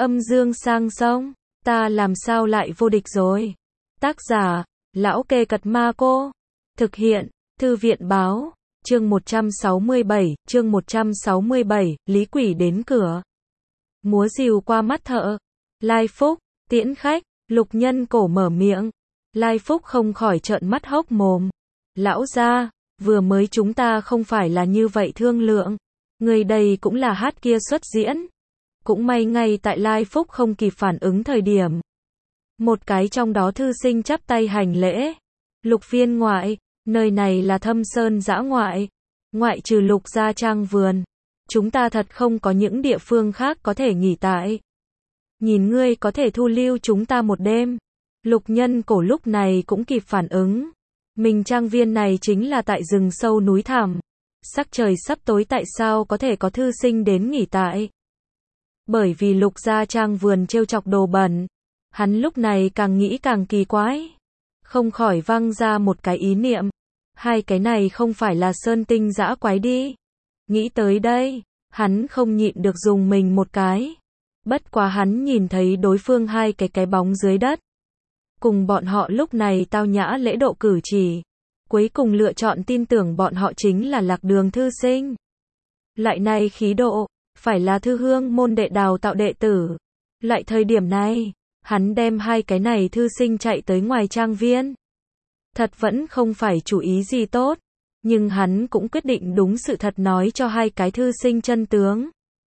Âm dương sang sông, ta làm sao lại vô địch rồi. Tác giả, Lão Kê Cật Ma Cô. Thực hiện, Thư viện báo. Chương 167, Lý Quỷ đến cửa. Múa rìu qua mắt thợ. Lai Phúc, tiễn khách, Lục Nhân Cổ mở miệng. Lai Phúc không khỏi trợn mắt hốc mồm. Lão gia, vừa mới chúng ta không phải là như vậy thương lượng. Người đây cũng là hát kia xuất diễn. Cũng may ngay tại Lai Phúc không kịp phản ứng thời điểm. Một cái trong đó thư sinh chắp tay hành lễ. Lục viên ngoại, nơi này là Thâm Sơn dã ngoại. Ngoại trừ Lục gia trang vườn. Chúng ta thật không có những địa phương khác có thể nghỉ tại. Nhìn ngươi có thể thu lưu chúng ta một đêm. Lục Nhân Cổ lúc này cũng kịp phản ứng. Mình trang viên này chính là tại rừng sâu núi thẳm. Sắc trời sắp tối tại sao có thể có thư sinh đến nghỉ tại. Bởi vì Lục gia trang vườn trêu chọc đồ bẩn. Hắn lúc này càng nghĩ càng kỳ quái. Không khỏi văng ra một cái ý niệm. Hai cái này không phải là sơn tinh dã quái đi. Nghĩ tới đây, hắn không nhịn được dùng mình một cái. Bất quá hắn nhìn thấy đối phương hai cái bóng dưới đất. Cùng bọn họ lúc này tao nhã lễ độ cử chỉ. Cuối cùng lựa chọn tin tưởng bọn họ chính là Lạc Đường thư sinh. Lại này khí độ, phải là Thư Hương môn đệ đào tạo đệ tử. Lại thời điểm này, hắn đem hai cái này thư sinh chạy tới ngoài trang viên. Thật vẫn không phải chủ ý gì tốt. Nhưng hắn cũng quyết định đúng sự thật nói cho hai cái thư sinh chân tướng.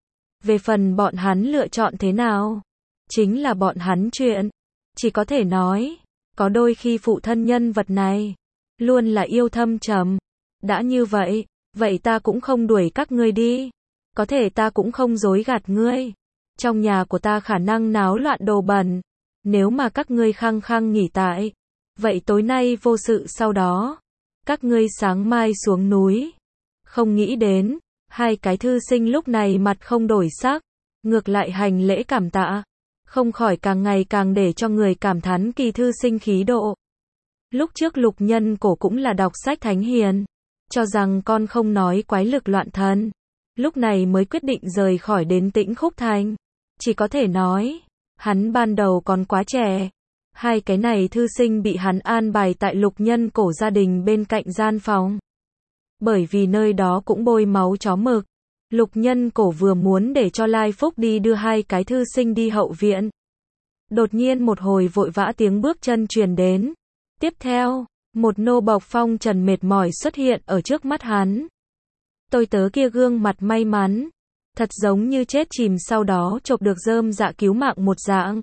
Về phần bọn hắn lựa chọn thế nào, chính là bọn hắn chuyện. Chỉ có thể nói, có đôi khi phụ thân nhân vật này, luôn là yêu thâm trầm. Đã như vậy, vậy ta cũng không đuổi các ngươi đi. Có thể ta cũng không dối gạt ngươi. Trong nhà của ta khả năng náo loạn đồ bẩn. Nếu mà các ngươi khăng khăng nghỉ tại, vậy tối nay vô sự sau đó. Các ngươi sáng mai xuống núi. Không nghĩ đến, hai cái thư sinh lúc này mặt không đổi sắc. Ngược lại hành lễ cảm tạ. Không khỏi càng ngày càng để cho người cảm thán kỳ thư sinh khí độ. Lúc trước Lục Nhân Cổ cũng là đọc sách thánh hiền. Cho rằng con không nói quái lực loạn thần. Lúc này mới quyết định rời khỏi đến Tĩnh Khúc Thành. Chỉ có thể nói, hắn ban đầu còn quá trẻ. Hai cái này thư sinh bị hắn an bài tại Lục Nhân Cổ gia đình bên cạnh gian phòng. Bởi vì nơi đó cũng bôi máu chó mực. Lục Nhân Cổ vừa muốn để cho Lai Phúc đi đưa hai cái thư sinh đi hậu viện. Đột nhiên một hồi vội vã tiếng bước chân truyền đến. Tiếp theo, một nô bộc phong trần mệt mỏi xuất hiện ở trước mắt hắn. Tôi tớ kia gương mặt may mắn. Thật giống như chết chìm sau đó chộp được rơm dạ cứu mạng một dạng.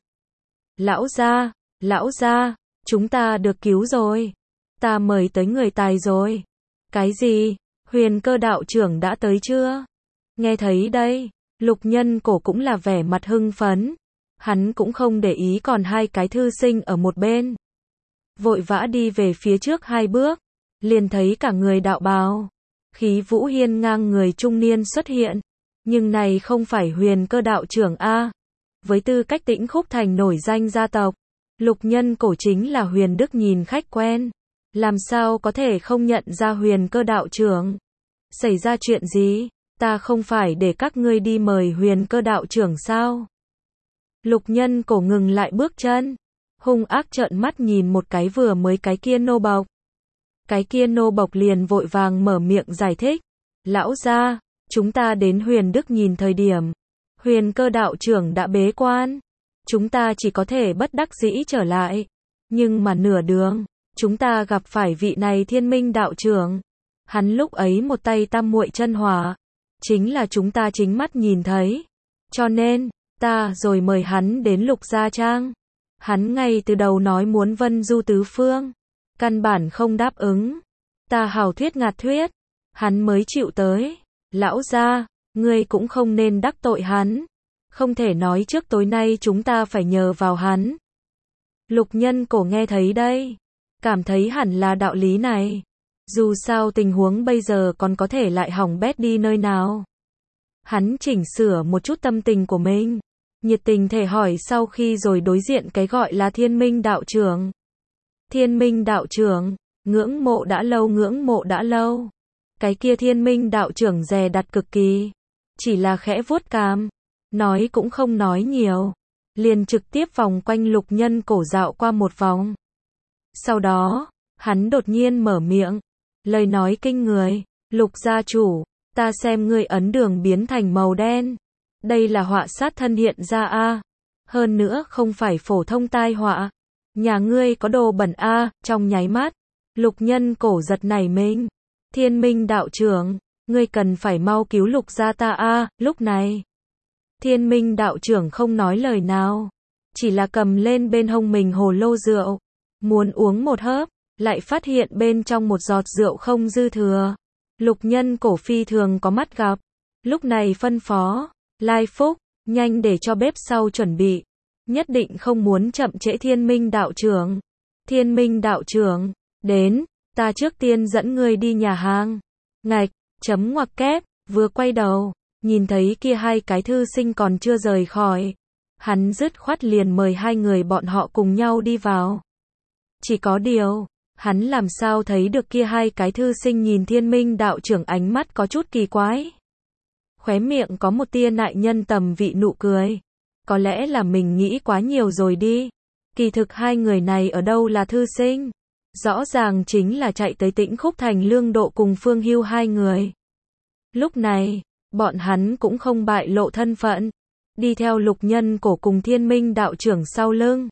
Lão gia, chúng ta được cứu rồi. Ta mời tới người tài rồi. Cái gì? Huyền Cơ đạo trưởng đã tới chưa? Nghe thấy đây, Lục Nhân Cổ cũng là vẻ mặt hưng phấn. Hắn cũng không để ý còn hai cái thư sinh ở một bên. Vội vã đi về phía trước hai bước. Liền thấy cả người đạo bào. Khí vũ hiên ngang người trung niên xuất hiện. Nhưng này không phải Huyền Cơ đạo trưởng a. Với tư cách Tĩnh Khúc Thành nổi danh gia tộc, Lục Nhân Cổ chính là Huyền Đức nhìn khách quen. Làm sao có thể không nhận ra Huyền Cơ đạo trưởng? Xảy ra chuyện gì? Ta không phải để các ngươi đi mời Huyền Cơ đạo trưởng sao? Lục Nhân Cổ ngừng lại bước chân. Hung ác trợn mắt nhìn một cái vừa mới cái kia nô bộc. Cái kia nô bộc liền vội vàng mở miệng giải thích. Lão gia, chúng ta đến Huyền Đức nhìn thời điểm. Huyền Cơ đạo trưởng đã bế quan. Chúng ta chỉ có thể bất đắc dĩ trở lại. Nhưng mà nửa đường, chúng ta gặp phải vị này Thiên Minh đạo trưởng. Hắn lúc ấy một tay tam muội chân hỏa. Chính là chúng ta chính mắt nhìn thấy. Cho nên, ta rồi mời hắn đến Lục gia trang. Hắn ngay từ đầu nói muốn vân du tứ phương. Căn bản không đáp ứng. Ta hảo thuyết ngạt thuyết. Hắn mới chịu tới. Lão gia, ngươi cũng không nên đắc tội hắn. Không thể nói trước tối nay chúng ta phải nhờ vào hắn. Lục Nhân Cổ nghe thấy đây. Cảm thấy hẳn là đạo lý này. Dù sao tình huống bây giờ còn có thể lại hỏng bét đi nơi nào. Hắn chỉnh sửa một chút tâm tình của mình. Nhiệt tình thể hỏi sau khi rồi đối diện cái gọi là Thiên Minh đạo trưởng. Thiên Minh đạo trưởng, ngưỡng mộ đã lâu. Cái kia Thiên Minh đạo trưởng dè đặt cực kỳ. Chỉ là khẽ vuốt cằm. Nói cũng không nói nhiều. liền trực tiếp vòng quanh Lục Nhân Cổ dạo qua một vòng. Sau đó, hắn đột nhiên mở miệng, lời nói kinh người, Lục gia chủ, ta xem ngươi ấn đường biến thành màu đen. Đây là họa sát thân hiện ra a. Hơn nữa không phải phổ thông tai họa. Nhà ngươi có đồ bẩn a. Trong nháy mắt, Lục Nhân Cổ giật nảy mình. Thiên Minh đạo trưởng, ngươi cần phải mau cứu Lục gia ta a. Lúc này, Thiên Minh đạo trưởng không nói lời nào, chỉ là cầm lên bên hông mình hồ lô rượu, muốn uống một hớp, lại phát hiện bên trong một giọt rượu không dư thừa. Lục Nhân Cổ phi thường có mắt gặp, lúc này phân phó, Lai Phúc, nhanh để cho bếp sau chuẩn bị, nhất định không muốn chậm trễ Thiên Minh đạo trưởng. Thiên Minh đạo trưởng, đến, ta trước tiên dẫn ngươi đi nhà hàng. Ngạch, chấm ngoặc kép, vừa quay đầu, nhìn thấy kia hai cái thư sinh còn chưa rời khỏi. Hắn dứt khoát liền mời hai người bọn họ cùng nhau đi vào. Chỉ có điều, hắn làm sao thấy được kia hai cái thư sinh nhìn Thiên Minh đạo trưởng ánh mắt có chút kỳ quái. Khóe miệng có một tia nại nhân tầm vị nụ cười. Có lẽ là mình nghĩ quá nhiều rồi đi. Kỳ thực hai người này ở đâu là thư sinh? Rõ ràng chính là chạy tới Tĩnh Khúc Thành Lương Độ cùng Phương Hưu hai người. Lúc này, bọn hắn cũng không bại lộ thân phận, đi theo Lục Nhân Cổ cùng Thiên Minh đạo trưởng sau lưng.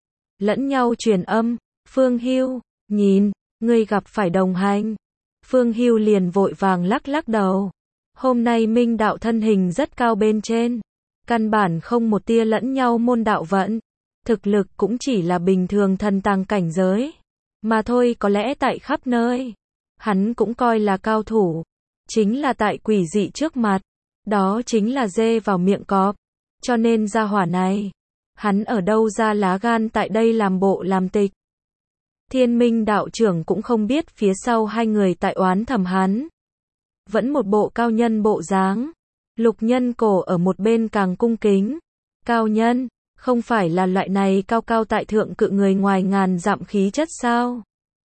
Lẫn nhau truyền âm, Phương Hưu, nhìn, ngươi gặp phải đồng hành. Phương Hưu liền vội vàng lắc lắc đầu. Hôm nay Minh đạo thân hình rất cao bên trên, căn bản không một tia lẫn nhau môn đạo vận, thực lực cũng chỉ là bình thường thần tàng cảnh giới, mà thôi. Có lẽ tại khắp nơi, hắn cũng coi là cao thủ, chính là tại quỷ dị trước mặt, đó chính là dê vào miệng cọp, cho nên gia hỏa này, hắn ở đâu ra lá gan tại đây làm bộ làm tịch. Thiên Minh đạo trưởng cũng không biết phía sau hai người tại oán thầm hắn, vẫn một bộ cao nhân bộ dáng. Lục Nhân Cổ ở một bên càng cung kính. Cao nhân, không phải là loại này cao cao tại thượng cự người ngoài ngàn dặm khí chất sao?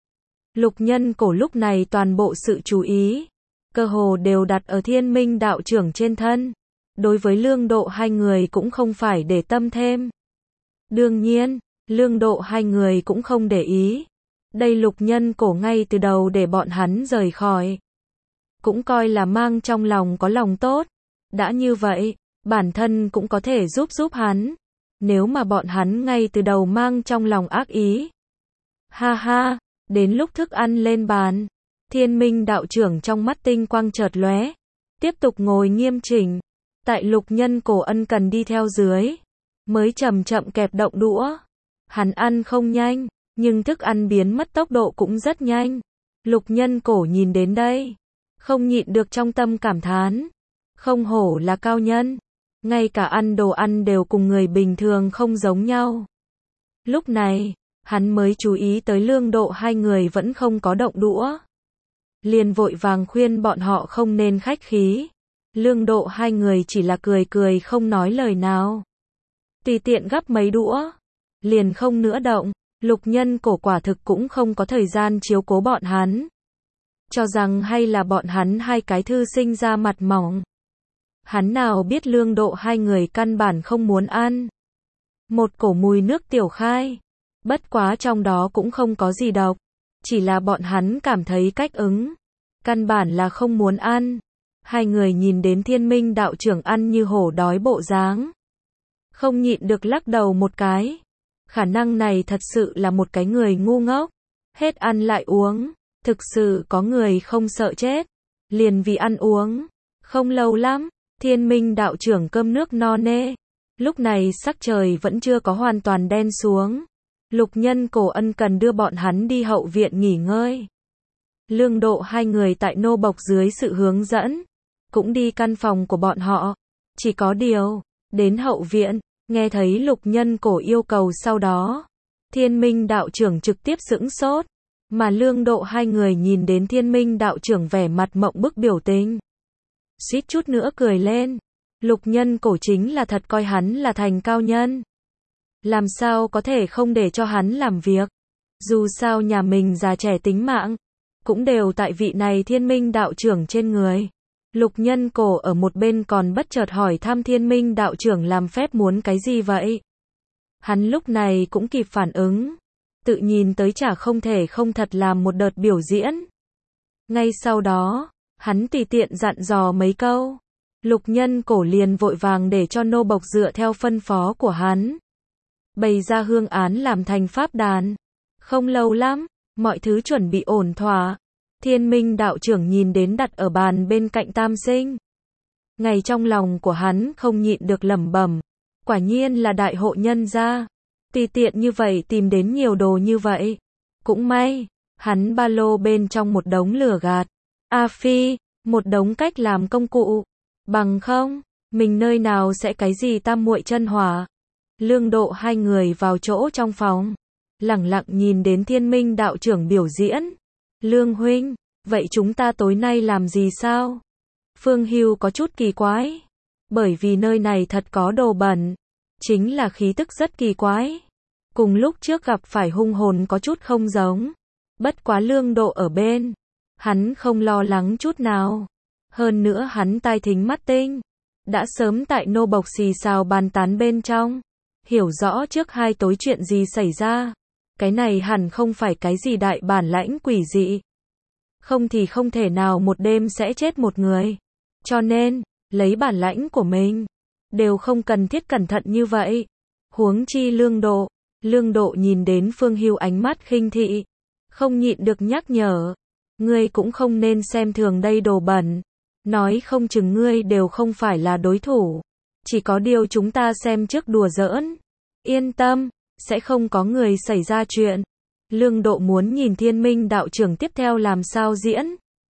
Lục Nhân Cổ lúc này toàn bộ sự chú ý, cơ hồ đều đặt ở Thiên Minh đạo trưởng trên thân. Đối với Lương Độ hai người cũng không phải để tâm thêm. Đương nhiên, Lương Độ hai người cũng không để ý. Đây Lục Nhân Cổ ngay từ đầu để bọn hắn rời khỏi, cũng coi là mang trong lòng có lòng tốt. Đã như vậy, bản thân cũng có thể giúp hắn. Nếu mà bọn hắn ngay từ đầu mang trong lòng ác ý. Ha ha, đến lúc thức ăn lên bàn, Thiên Minh đạo trưởng trong mắt tinh quang chợt lóe, tiếp tục ngồi nghiêm chỉnh. Tại Lục Nhân Cổ ân cần đi theo dưới, mới chậm chậm kẹp động đũa. Hắn ăn không nhanh, nhưng thức ăn biến mất tốc độ cũng rất nhanh. Lục Nhân Cổ nhìn đến đây, không nhịn được trong tâm cảm thán. Không hổ là cao nhân, ngay cả ăn đồ ăn đều cùng người bình thường không giống nhau. Lúc này, hắn mới chú ý tới Lương Độ hai người vẫn không có động đũa, liền vội vàng khuyên bọn họ không nên khách khí. Lương Độ hai người chỉ là cười cười không nói lời nào, tùy tiện gắp mấy đũa, liền không nữa động. Lục Nhân Cổ quả thực cũng không có thời gian chiếu cố bọn hắn, cho rằng hay là bọn hắn hai cái thư sinh ra mặt mỏng. Hắn nào biết Lương Độ hai người căn bản không muốn ăn một cổ mùi nước tiểu khai, bất quá trong đó cũng không có gì độc, chỉ là bọn hắn cảm thấy cách ứng, căn bản là không muốn ăn. Hai người nhìn đến Thiên Minh đạo trưởng ăn như hổ đói bộ dáng, không nhịn được lắc đầu một cái. Khả năng này thật sự là một cái người ngu ngốc, hết ăn lại uống. Thực sự có người không sợ chết, liền vì ăn uống. Không lâu lắm, Thiên Minh đạo trưởng cơm nước no nê. Lúc này sắc trời vẫn chưa có hoàn toàn đen xuống. Lục Nhân Cổ ân cần đưa bọn hắn đi hậu viện nghỉ ngơi. Lương Độ hai người tại nô bộc dưới sự hướng dẫn, cũng đi căn phòng của bọn họ. Chỉ có điều, đến hậu viện, nghe thấy Lục Nhân Cổ yêu cầu sau đó, Thiên Minh đạo trưởng trực tiếp sững sốt. Mà Lương Độ hai người nhìn đến Thiên Minh đạo trưởng vẻ mặt mộng bức biểu tình, suýt chút nữa cười lên. Lục Nhân Cổ chính là thật coi hắn là thành cao nhân, làm sao có thể không để cho hắn làm việc. Dù sao nhà mình già trẻ tính mạng cũng đều tại vị này Thiên Minh đạo trưởng trên người. Lục Nhân Cổ ở một bên còn bất chợt hỏi thăm Thiên Minh đạo trưởng làm phép muốn cái gì vậy. Hắn lúc này cũng kịp phản ứng, tự nhìn tới chả không thể không thật làm một đợt biểu diễn. Ngay sau đó, hắn tùy tiện dặn dò mấy câu. Lục Nhân Cổ liền vội vàng để cho nô bộc dựa theo phân phó của hắn, bày ra hương án làm thành pháp đàn. Không lâu lắm, mọi thứ chuẩn bị ổn thỏa. Thiên Minh đạo trưởng nhìn đến đặt ở bàn bên cạnh Tam Sinh. Ngay trong lòng của hắn không nhịn được lẩm bẩm, quả nhiên là đại hộ nhân gia, tùy tiện như vậy tìm đến nhiều đồ như vậy. Cũng may, hắn ba lô bên trong một đống lửa gạt, phi, một đống cách làm công cụ, bằng không, mình nơi nào sẽ cái gì tam muội chân hỏa. Lương Độ hai người vào chỗ trong phòng, lẳng lặng nhìn đến Thiên Minh đạo trưởng biểu diễn. Lương huynh, vậy chúng ta tối nay làm gì sao? Phương Hưu có chút kỳ quái, bởi vì nơi này thật có đồ bẩn, chính là khí tức rất kỳ quái. Cùng lúc trước gặp phải hung hồn có chút không giống. Bất quá Lương Độ ở bên, hắn không lo lắng chút nào. Hơn nữa hắn tai thính mắt tinh, đã sớm tại nô bộc xì xào bàn tán bên trong, hiểu rõ trước hai tối chuyện gì xảy ra. Cái này hẳn không phải cái gì đại bản lãnh quỷ dị. Không thì không thể nào một đêm sẽ chết một người. Cho nên, lấy bản lãnh của mình, đều không cần thiết cẩn thận như vậy. Huống chi Lương Độ. Lương Độ nhìn đến Phương Hưu ánh mắt khinh thị, không nhịn được nhắc nhở. Ngươi cũng không nên xem thường đây đồ bẩn. Nói không chừng ngươi đều không phải là đối thủ. Chỉ có điều chúng ta xem trước đùa giỡn. Yên tâm, sẽ không có người xảy ra chuyện. Lương Độ muốn nhìn Thiên Minh đạo trưởng tiếp theo làm sao diễn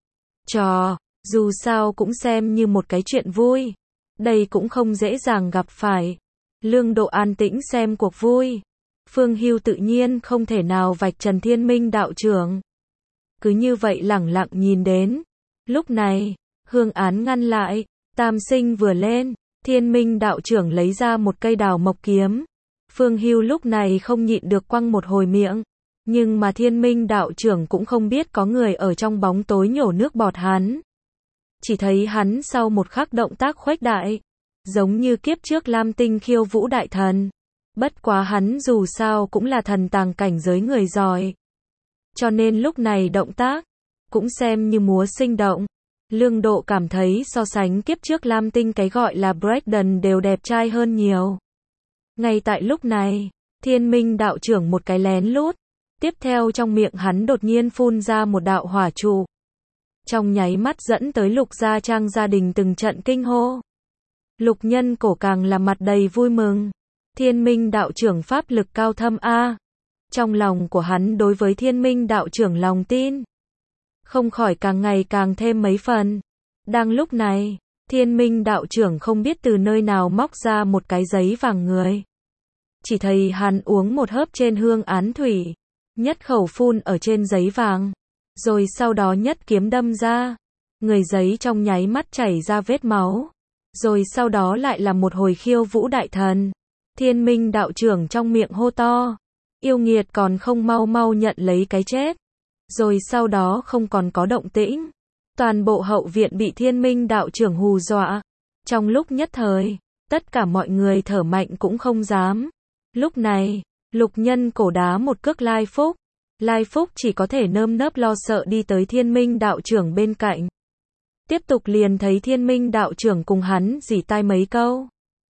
trò, dù sao cũng xem như một cái chuyện vui. Đây cũng không dễ dàng gặp phải. Lương Độ an tĩnh xem cuộc vui. Phương Hưu tự nhiên không thể nào vạch trần Thiên Minh đạo trưởng. Cứ như vậy lẳng lặng nhìn đến. Lúc này, hương án ngăn lại, Tam Sinh vừa lên, Thiên Minh đạo trưởng lấy ra một cây đào mộc kiếm. Phương Hưu lúc này không nhịn được quăng một hồi miệng. Nhưng mà Thiên Minh đạo trưởng cũng không biết có người ở trong bóng tối nhổ nước bọt hắn. Chỉ thấy hắn sau một khắc động tác khuếch đại, giống như kiếp trước Lam Tinh khiêu vũ đại thần. Bất quá hắn dù sao cũng là thần tàng cảnh giới người giỏi. Cho nên lúc này động tác, cũng xem như múa sinh động. Lương Độ cảm thấy so sánh kiếp trước Lam Tinh cái gọi là Brandon đều đẹp trai hơn nhiều. Ngay tại lúc này, Thiên Minh đạo trưởng một cái lén lút. Tiếp theo trong miệng hắn đột nhiên phun ra một đạo hỏa trụ. Trong nháy mắt dẫn tới Lục Gia Trang gia đình từng trận kinh hô. Lục Nhân Cổ càng là mặt đầy vui mừng. Thiên Minh đạo trưởng pháp lực cao thâm a. Trong lòng của hắn đối với Thiên Minh đạo trưởng lòng tin không khỏi càng ngày càng thêm mấy phần. Đang lúc này, Thiên Minh đạo trưởng không biết từ nơi nào móc ra một cái giấy vàng người. Chỉ thấy hắn uống một hớp trên hương án thủy, nhất khẩu phun ở trên giấy vàng, rồi sau đó nhất kiếm đâm ra. Người giấy trong nháy mắt chảy ra vết máu, rồi sau đó lại là một hồi khiêu vũ đại thần. Thiên Minh đạo trưởng trong miệng hô to, yêu nghiệt còn không mau mau nhận lấy cái chết. Rồi sau đó không còn có động tĩnh. Toàn bộ hậu viện bị Thiên Minh đạo trưởng hù dọa. Trong lúc nhất thời, tất cả mọi người thở mạnh cũng không dám. Lúc này, Lục Nhân Cổ đá một cước Lai Phúc. Lai Phúc chỉ có thể nơm nớp lo sợ đi tới Thiên Minh đạo trưởng bên cạnh. Tiếp tục liền thấy Thiên Minh đạo trưởng cùng hắn rỉ tai mấy câu.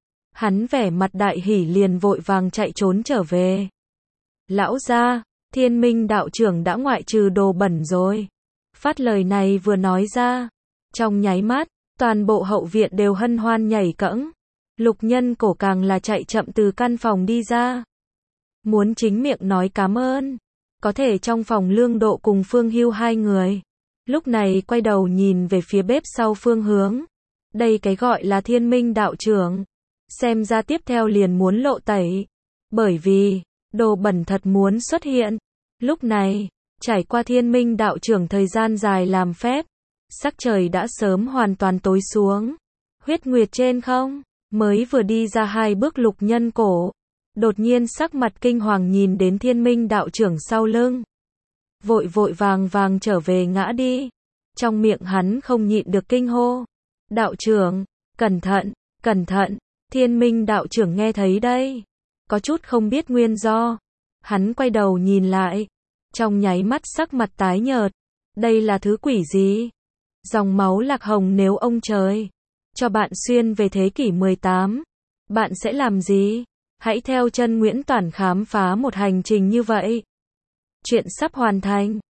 Hắn vẻ mặt đại hỉ liền vội vàng chạy trốn trở về. Lão gia, Thiên Minh đạo trưởng đã ngoại trừ đồ bẩn rồi. Phát lời này vừa nói ra, trong nháy mắt, toàn bộ hậu viện đều hân hoan nhảy cẫng. Lục Nhân Cổ càng là chạy chậm từ căn phòng đi ra. Muốn chính miệng nói cảm ơn. Có thể trong phòng Lương Độ cùng Phương Hưu hai người. Lúc này quay đầu nhìn về phía bếp sau phương hướng. Đây cái gọi là Thiên Minh đạo trưởng. Xem ra tiếp theo liền muốn lộ tẩy. Bởi vì, đồ bẩn thật muốn xuất hiện. Lúc này, trải qua Thiên Minh đạo trưởng thời gian dài làm phép. Sắc trời đã sớm hoàn toàn tối xuống. Huyết nguyệt trên không, mới vừa đi ra hai bước Lục Nhân Cổ. Đột nhiên sắc mặt kinh hoàng nhìn đến Thiên Minh đạo trưởng sau lưng. Vội vội vàng vàng trở về ngã đi. Trong miệng hắn không nhịn được kinh hô. Đạo trưởng, cẩn thận, cẩn thận. Thiên Minh đạo trưởng nghe thấy đây. có chút không biết nguyên do. Hắn quay đầu nhìn lại, trong nháy mắt sắc mặt tái nhợt. Đây là thứ quỷ gì? Dòng máu lạc hồng, nếu ông trời cho bạn xuyên về thế kỷ 18, bạn sẽ làm gì? Hãy theo chân Nguyễn Toản khám phá một hành trình như vậy. Chuyện sắp hoàn thành.